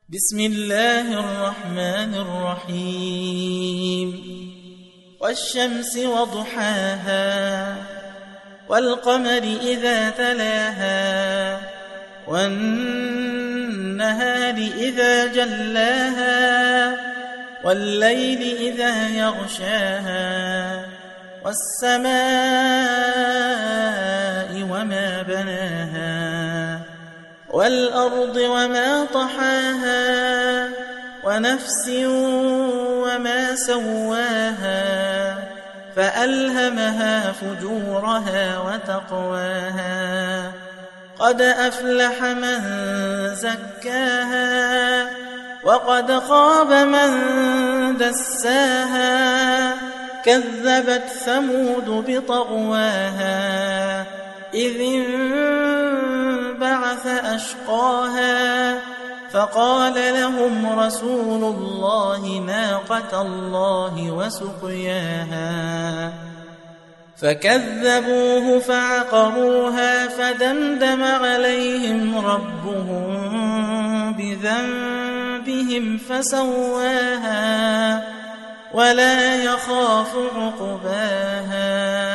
بسم الله الرحمن الرحيم والشمس وضحاها والقمر إذا تلاها والنهار إذا جلاها والليل إذا يغشاها والسماء وما بناها والأرض وما طحاها ونفس وما سواها فألهمها فجورها وتقواها قد أفلح من زكاها وقد خاب من دساها كذبت ثمود بطغواها إذ انبعث أشقاها فقال لهم رسول الله ناقة الله وسقياها فكذبوه فعقروها فدمدم عليهم ربهم بذنبهم فسواها ولا يخاف عقباها